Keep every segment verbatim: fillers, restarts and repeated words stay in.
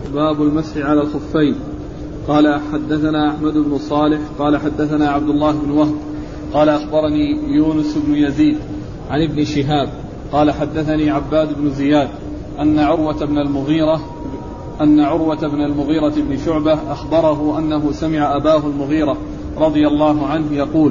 باب المسح على الخفين. قال حدثنا أحمد بن صالح قال حدثنا عبد الله بن وهب قال أخبرني يونس بن يزيد عن ابن شهاب قال حدثني عباد بن زياد أن عروة بن المغيرة أن عروة بن المغيرة بن شعبة أخبره أنه سمع أباه المغيرة رضي الله عنه يقول: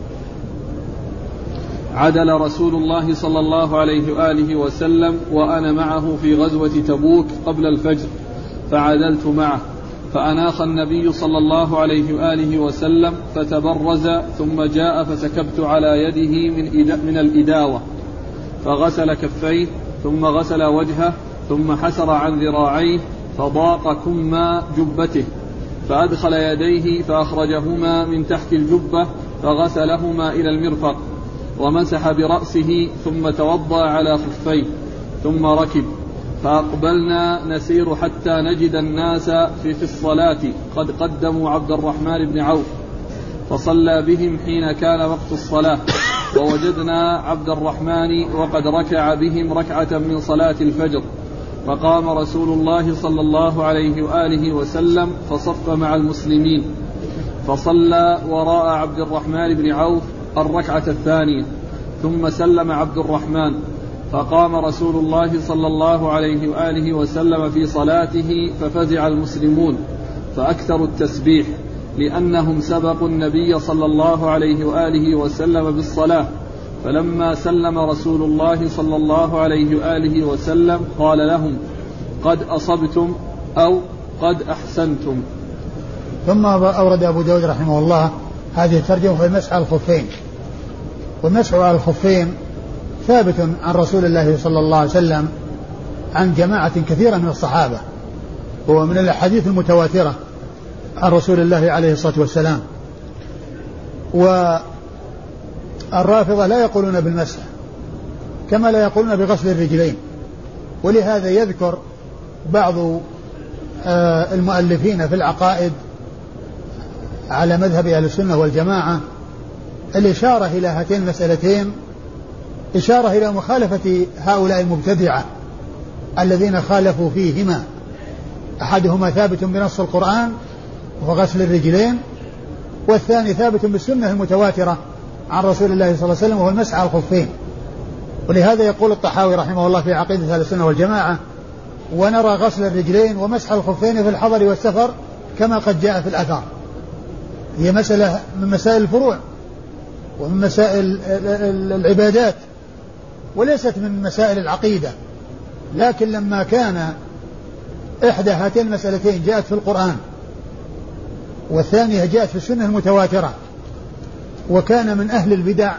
عدل رسول الله صلى الله عليه وآله وسلم وأنا معه في غزوة تبوك قبل الفجر، فعدلت معه، فأناخ النبي صلى الله عليه وآله وسلم فتبرز، ثم جاء فسكبت على يده من, من الإداوة، فغسل كفيه، ثم غسل وجهه، ثم حسر عن ذراعيه فضاق كم جبته، فأدخل يديه فأخرجهما من تحت الجبة فغسلهما إلى المرفق، ومسح برأسه، ثم توضأ على خفيه، ثم ركب، فأقبلنا نسير حتى نجد الناس في, في الصلاة قد قدموا عبد الرحمن بن عوف، فصلى بهم حين كان وقت الصلاة، ووجدنا عبد الرحمن وقد ركع بهم ركعة من صلاة الفجر، فقام رسول الله صلى الله عليه وآله وسلم فصف مع المسلمين، فصلى وراء عبد الرحمن بن عوف الركعة الثانية، ثم سلم عبد الرحمن، فقام رسول الله صلى الله عليه وآله وسلم في صلاته، ففزع المسلمون فأكثروا التسبيح، لأنهم سبقوا النبي صلى الله عليه وآله وسلم بالصلاة، فلما سلم رسول الله صلى الله عليه وآله وسلم قال لهم: قد أصبتم أو قد أحسنتم. ثم أورد أبو داود رحمه الله هذه الترجمة في المسح على الخفين. والمسح على الخفين ثابت عن رسول الله صلى الله عليه وسلم عن جماعة كثيرة من الصحابة، هو من الأحاديث المتواترة عن رسول الله عليه الصلاة والسلام. والرافضة لا يقولون بالمسح كما لا يقولون بغسل الرجلين، ولهذا يذكر بعض المؤلفين في العقائد على مذهب أهل السنة والجماعة الإشارة إلى هاتين المسألتين إشارة إلى مخالفة هؤلاء المبتدعة الذين خالفوا فيهما، أحدهما ثابت بنص القرآن وهو غسل الرجلين، والثاني ثابت بالسنة المتواترة عن رسول الله صلى الله عليه وسلم وهو المسح على الخفين. ولهذا يقول الطحاوي رحمه الله في عقيدة أهل السنة والجماعة: ونرى غسل الرجلين ومسح الخفين في الحضر والسفر كما قد جاء في الأثر. هي مسألة من مسائل الفروع ومن مسائل العبادات وليست من مسائل العقيدة، لكن لما كان إحدى هاتين المسألتين جاءت في القرآن والثانية جاءت في السنة المتواترة، وكان من أهل البدع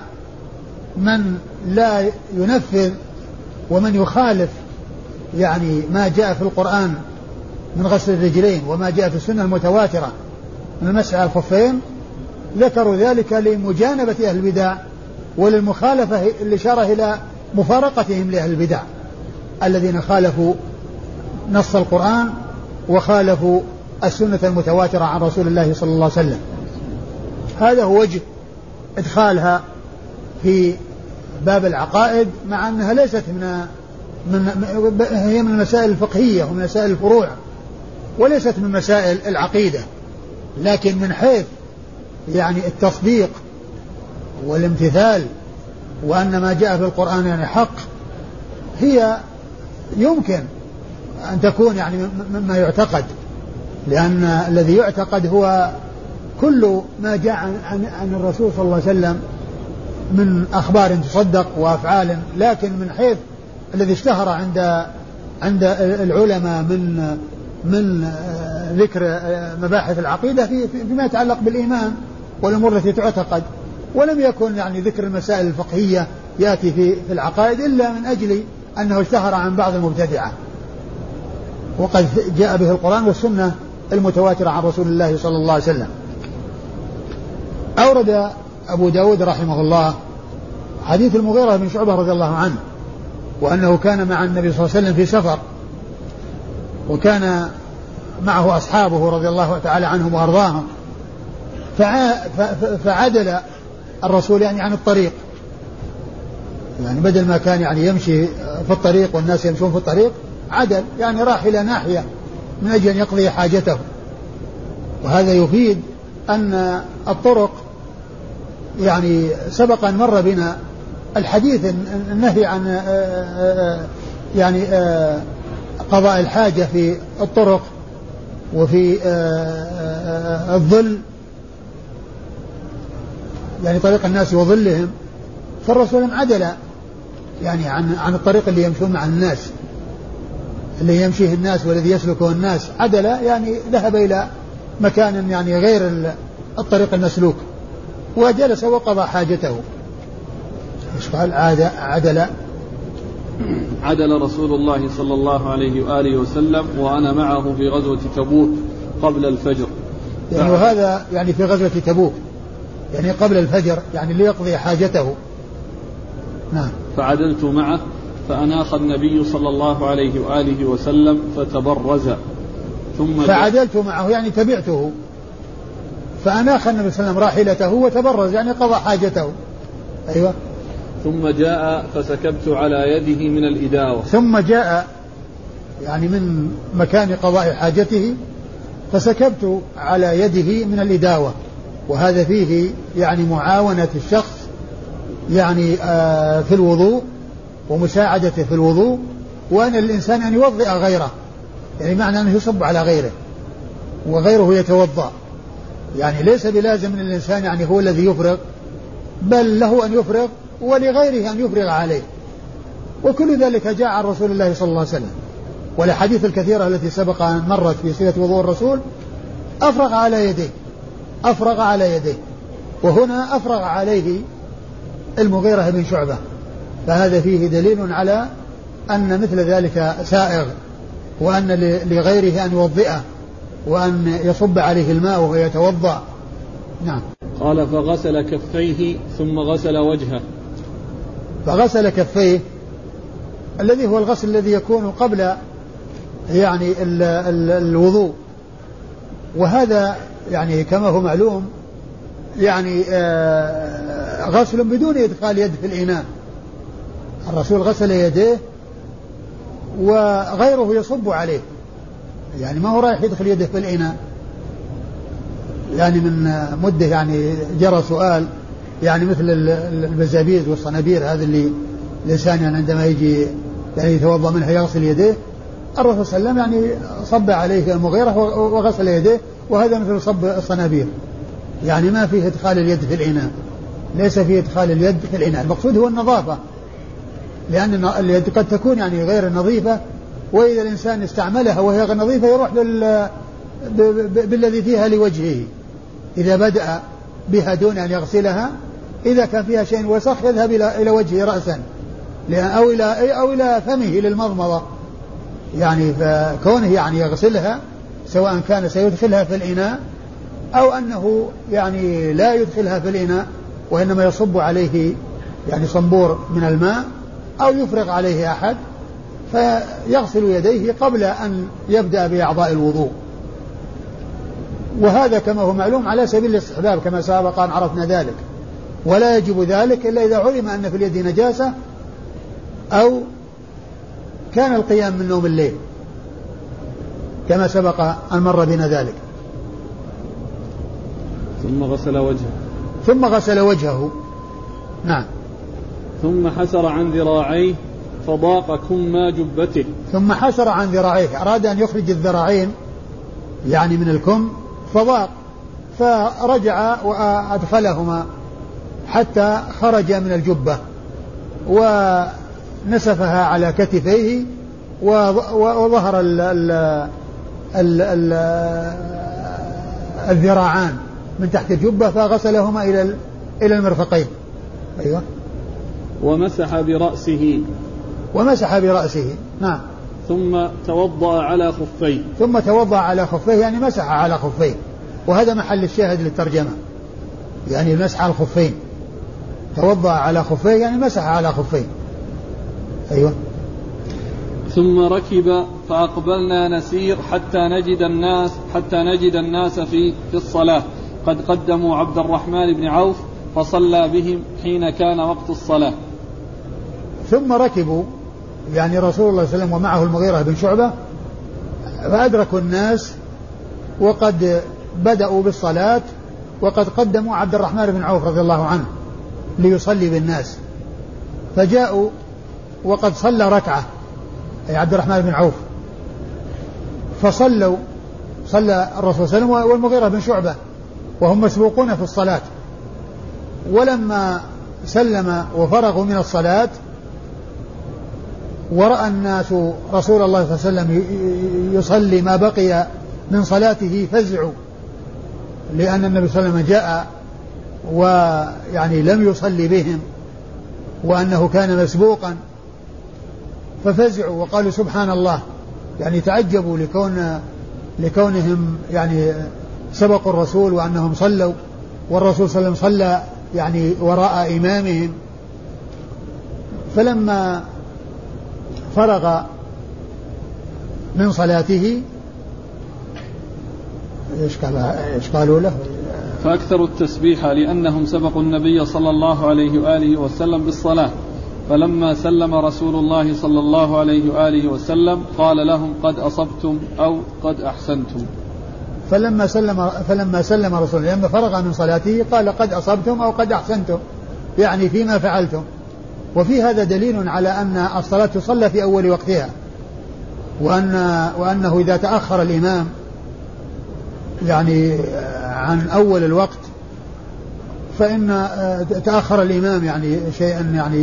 من لا ينفذ ومن يخالف يعني ما جاء في القرآن من غسل الرجلين وما جاء في السنة المتواترة من المسح على الخفين، ذكروا ذلك لمجانبة أهل البدع وللمخالفة الإشارة إلى مفارقتهم لأهل البدع الذين خالفوا نص القرآن وخالفوا السنة المتواترة عن رسول الله صلى الله عليه وسلم. هذا هو وجه إدخالها في باب العقائد، مع أنها ليست من, من هي من المسائل الفقهية ومن مسائل الفروع وليست من مسائل العقيدة، لكن من حيث يعني التصديق والامتثال وأن ما جاء في القرآن يعني حق، هي يمكن أن تكون يعني مما يعتقد، لأن الذي يعتقد هو كل ما جاء عن, عن الرسول صلى الله عليه وسلم من أخبار تصدق وأفعال، لكن من حيث الذي اشتهر عند عند العلماء من من ذكر مباحث العقيدة في فيما يتعلق بالإيمان والأمور التي تعتقد، ولم يكن يعني ذكر المسائل الفقهية يأتي في في العقائد إلا من أجل أنه اشتهر عن بعض المبتدعة، وقد جاء به القرآن والسنة المتواترة عن رسول الله صلى الله عليه وسلم. أورد أبو داود رحمه الله حديث المغيرة بن شعبة رضي الله عنه، وأنه كان مع النبي صلى الله عليه وسلم في سفر، وكان معه أصحابه رضي الله تعالى عنهم وأرضاهم، فعدل الرسول يعني عن الطريق، يعني بدل ما كان يعني يمشي في الطريق والناس يمشون في الطريق عدل، يعني راح إلى ناحية من أجل أن يقضي حاجته. وهذا يفيد أن الطرق يعني سبق أن مر بنا الحديث النهي عن يعني قضاء الحاجة في الطرق وفي الظل، يعني طريق الناس وظلهم. فالرسول عدل يعني عن عن الطريق اللي يمشون مع الناس، اللي يمشيه الناس والذي يسلكه الناس، عدل يعني ذهب إلى مكان يعني غير الطريق المسلوك وجلس وقضى حاجته. ايش قال؟ عاد عدل عدل رسول الله صلى الله عليه وآله وسلم وأنا معه في غزوة تبوك قبل الفجر. يعني وهذا يعني في غزوة تبوك يعني قبل الفجر، يعني ليقضي حاجته. نعم. فعدلت معه فأناخ النبي صلى الله عليه وآله وسلم فتبرز ثم فعدلت معه يعني تبعته، فأناخ النبي صلى الله عليه وسلم راحلته وتبرز يعني قضى حاجته. أيوة. ثم جاء فسكبت على يده من الإداوة. ثم جاء يعني من مكان قضاء حاجته فسكبت على يده من الإداوة، وهذا فيه يعني معاونة الشخص يعني آه في الوضوء ومساعدته في الوضوء، وأن الإنسان أن يوضئ غيره، يعني معنى أنه يصب على غيره وغيره يتوضأ، يعني ليس بلازم من الإنسان يعني هو الذي يفرغ، بل له أن يفرغ ولغيره أن يفرغ عليه. وكل ذلك جاء عن رسول الله صلى الله عليه وسلم. والحديث الكثيرة التي سبق أن مرت في صفة وضوء الرسول أفرغ على يديه أفرغ على يديه وهنا أفرغ عليه المغيرة بن شعبة، فهذا فيه دليل على أن مثل ذلك سائغ، وأن لغيره أن يوضئه وأن يصب عليه الماء وهو يتوضأ. نعم. قال فغسل كفيه ثم غسل وجهه. فغسل كفيه الذي هو الغسل الذي يكون قبل يعني ال ال الوضوء، وهذا يعني كما هو معلوم يعني آه غسل بدون إدخال يد في الإناء. الرسول غسل يديه وغيره يصب عليه، يعني ما هو رايح يدخل يده في الإناء. يعني من مدة يعني جرى سؤال يعني مثل البزابيز والصنابير هذا اللي الإنسان يعني عندما يجي يعني يتوضأ منها يغسل يديه، الرسول صلى الله عليه وسلم يعني صب عليه المغيرة وغسل يديه، وهذا مثل صب الصنابير، يعني ما فيه إدخال اليد في الإناء، ليس فيه إدخال اليد في الإناء. المقصود هو النظافة، لأن اليد قد تكون يعني غير نظيفة، وإذا الإنسان استعملها وهي غير نظيفة يروح لل... ب... ب... بالذي فيها لوجهه. إذا بدأ بها دون أن يغسلها، إذا كان فيها شيء وسخ يذهب إلى إلى وجهه رأسا أو إلى أو إلى فمه للمضمضة، يعني فكونه يعني يغسلها سواء كان سيدخلها في الإناء أو أنه يعني لا يدخلها في الإناء وإنما يصب عليه يعني صنبور من الماء أو يفرغ عليه أحد، فيغسل يديه قبل أن يبدأ بأعضاء الوضوء. وهذا كما هو معلوم على سبيل الاستحباب كما سابقا عرفنا ذلك، ولا يجب ذلك إلا إذا علم أن في اليد نجاسة أو كان القيام من نوم الليل كما سبق أن مر بنا ذلك. ثم غسل وجهه ثم غسل وجهه. نعم. ثم حسر عن ذراعيه فضاق كم جبته. ثم حسر عن ذراعيه، أراد أن يخرج الذراعين يعني من الكم فضاق، فرجع وأدخلهما حتى خرج من الجبة ونسفها على كتفيه وظهر ال ال ال ال الذراعان من تحت الجبة، فغسلهما إلى إلى المرفقين. أيوة. ومسح برأسه. ومسح برأسه. نعم. ثم توضأ على خفيه. ثم توضأ على خفيه يعني مسح على خفيه، وهذا محل الشاهد للترجمة، يعني المسح على الخفين. توضأ على خفيه يعني مسح على خفيه. أيوة. ثم ركب فأقبلنا نسير حتى نجد الناس حتى نجد الناس في في الصلاة قد قدموا عبد الرحمن بن عوف فصلى بهم حين كان وقت الصلاة. ثم ركبوا يعني رسول الله صلى الله عليه وسلم ومعه المغيرة بن شعبة فأدركوا الناس وقد بدأوا بالصلاة، وقد قدموا عبد الرحمن بن عوف رضي الله عنه ليصلي بالناس، فجاءوا وقد صلى ركعة أي عبد الرحمن بن عوف، فصلوا صلى الرسول صلى الله عليه وسلم والمغيرة بن شعبة وهم مسبوقون في الصلاة. ولما سلم وفرغوا من الصلاة ورأى الناس رسول الله صلى الله عليه وسلم يصلي ما بقي من صلاته فزعوا، لأن النبي صلى الله عليه وسلم جاء ويعني لم يصلي بهم وأنه كان مسبوقا، ففزعوا وقالوا سبحان الله، يعني تعجبوا لكون لكونهم يعني سبقوا الرسول وأنهم صلوا والرسول صلى الله عليه وسلم صلى يعني وراء إمامهم. فلما فرغ من صلاته ايش قالوا له؟ فأكثروا التسبيح لأنهم سبقوا النبي صلى الله عليه وآله وسلم بالصلاة، فلما سلم رسول الله صلى الله عليه وآله وسلم قال لهم قد أصبتم أو قد أحسنتم. فلما سلم فلما سلم رسول الله لما فرغ من صلاته قال قد أصبتم أو قد أحسنتم، يعني فيما فعلتم. وفي هذا دليل على أن الصلاة تصلى في أول وقتها، وأن وأنه إذا تأخر الإمام يعني عن أول الوقت فإن تأخر الإمام يعني شيئا يعني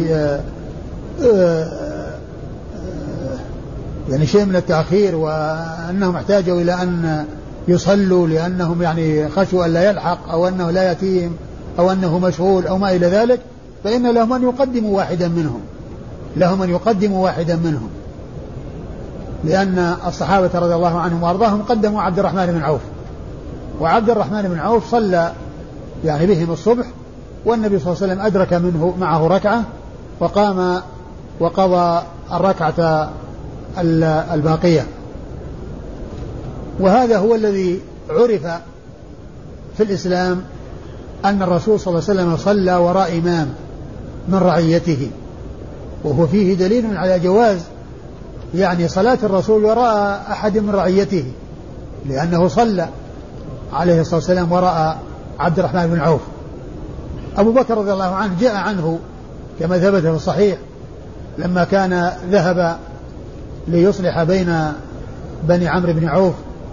يعني شيء من التأخير، وأنهم احتاجوا إلى أن يصلوا لأنهم يعني خشوا أن لا يلحق أو أنه لا يتيم أو أنه مشغول أو ما إلى ذلك، فإن لهم أن يقدموا واحدا منهم لهم أن يقدموا واحدا منهم لأن الصحابة رضي الله عنهم وأرضاهم قدموا عبد الرحمن بن عوف، وعبد الرحمن بن عوف صلى يعني بهم الصبح، والنبي صلى الله عليه وسلم أدرك منه معه ركعة وقام وقضى الركعة الباقية. وهذا هو الذي عرف في الإسلام أن الرسول صلى الله عليه وسلم صلى وراء إمام من رعيته، وهو فيه دليل على جواز يعني صلاة الرسول وراء أحد من رعيته، لأنه صلى عليه الصلاة والسلام وراء عبد الرحمن بن عوف. أبو بكر رضي الله عنه جاء عنه كما ثبت في الصحيح لما كان ذهب ليصلح بين بني عمرو بن عوف،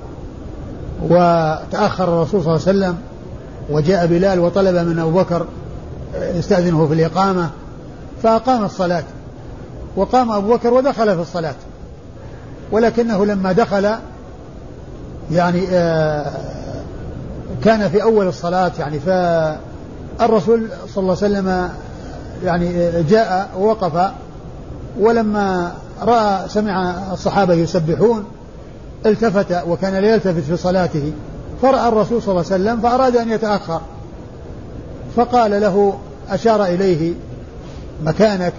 وتأخر الرسول صلى الله عليه وسلم وجاء بلال وطلب من أبو بكر يستأذنه في الإقامة، فأقام الصلاة وقام أبو بكر ودخل في الصلاة، ولكنه لما دخل يعني آه كان في أول الصلاة يعني فالرسول صلى الله عليه وسلم يعني جاء ووقف، ولما رأى سمع الصحابة يسبحون التفت وكان لا يلتفت في صلاته، فرأى الرسول صلى الله عليه وسلم فأراد أن يتأخر، فقال له أشار إليه مكانك،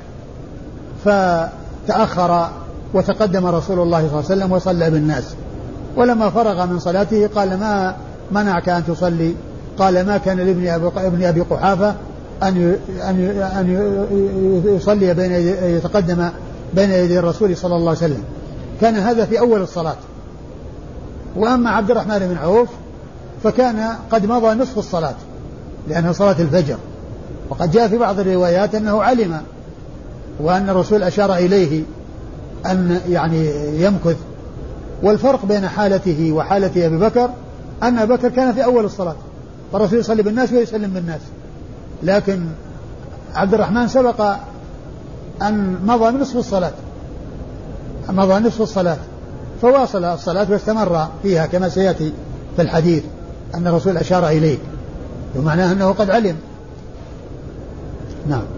فتأخر وتقدم رسول الله صلى الله عليه وسلم وصلى بالناس. ولما فرغ من صلاته قال ما منعك أن تصلي؟ قال ما كان لابن ابن أبي قحافة أن أن يصلي بين يتقدم بين يدي الرسول صلى الله عليه وسلم، كان هذا في أول الصلاة. وأما عبد الرحمن بن عوف فكان قد مضى نصف الصلاة لأنها صلاة الفجر، وقد جاء في بعض الروايات أنه علم وأن الرسول أشار إليه أن يعني يمكث. والفرق بين حالته وحالة أبي بكر أن أبي بكر كان في أول الصلاة والرسول يصلي بالناس ويسلم بالناس، لكن عبد الرحمن سبق أن مضى نصف الصلاة مضى نصف الصلاة فواصل الصلاة واستمر فيها كما سيأتي في الحديث أن الرسول أشار إليه، ومعناه أنه قد علم. نعم.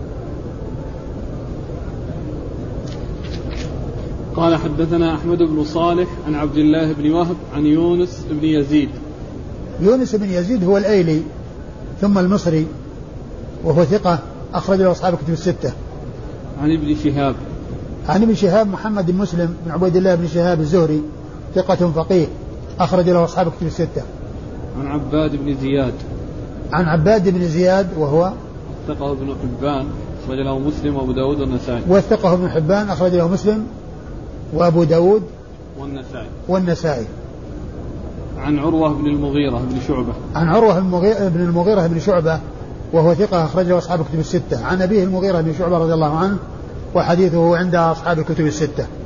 قال حدثنا أحمد بن صالح عن عبد الله بن وهب عن يونس بن يزيد. يونس بن يزيد هو الأيلي ثم المصري، وهو ثقة أخرج له أصحاب الكتب الستة. عن ابن شهاب عن ابن شهاب محمد بن مسلم بن عبيد الله بن شهاب الزهري ثقة فقيه أخرج له أصحاب الكتب الستة. عن عباد بن زياد عن عباد بن زياد وهو ثقه ابن حبان أخرج له مسلم وأبو داود والنسائي. وثقه ابن حبان أخرج له مسلم وأبو داود والنسائي والنسائي. عن عروة بن المغيرة بن شعبة عن عروة بن المغيرة بن شعبة وهو ثقة أخرجه أصحاب الكتب الستة. عن أبيه المغيرة بن شعبة رضي الله عنه وحديثه عند أصحاب الكتب الستة.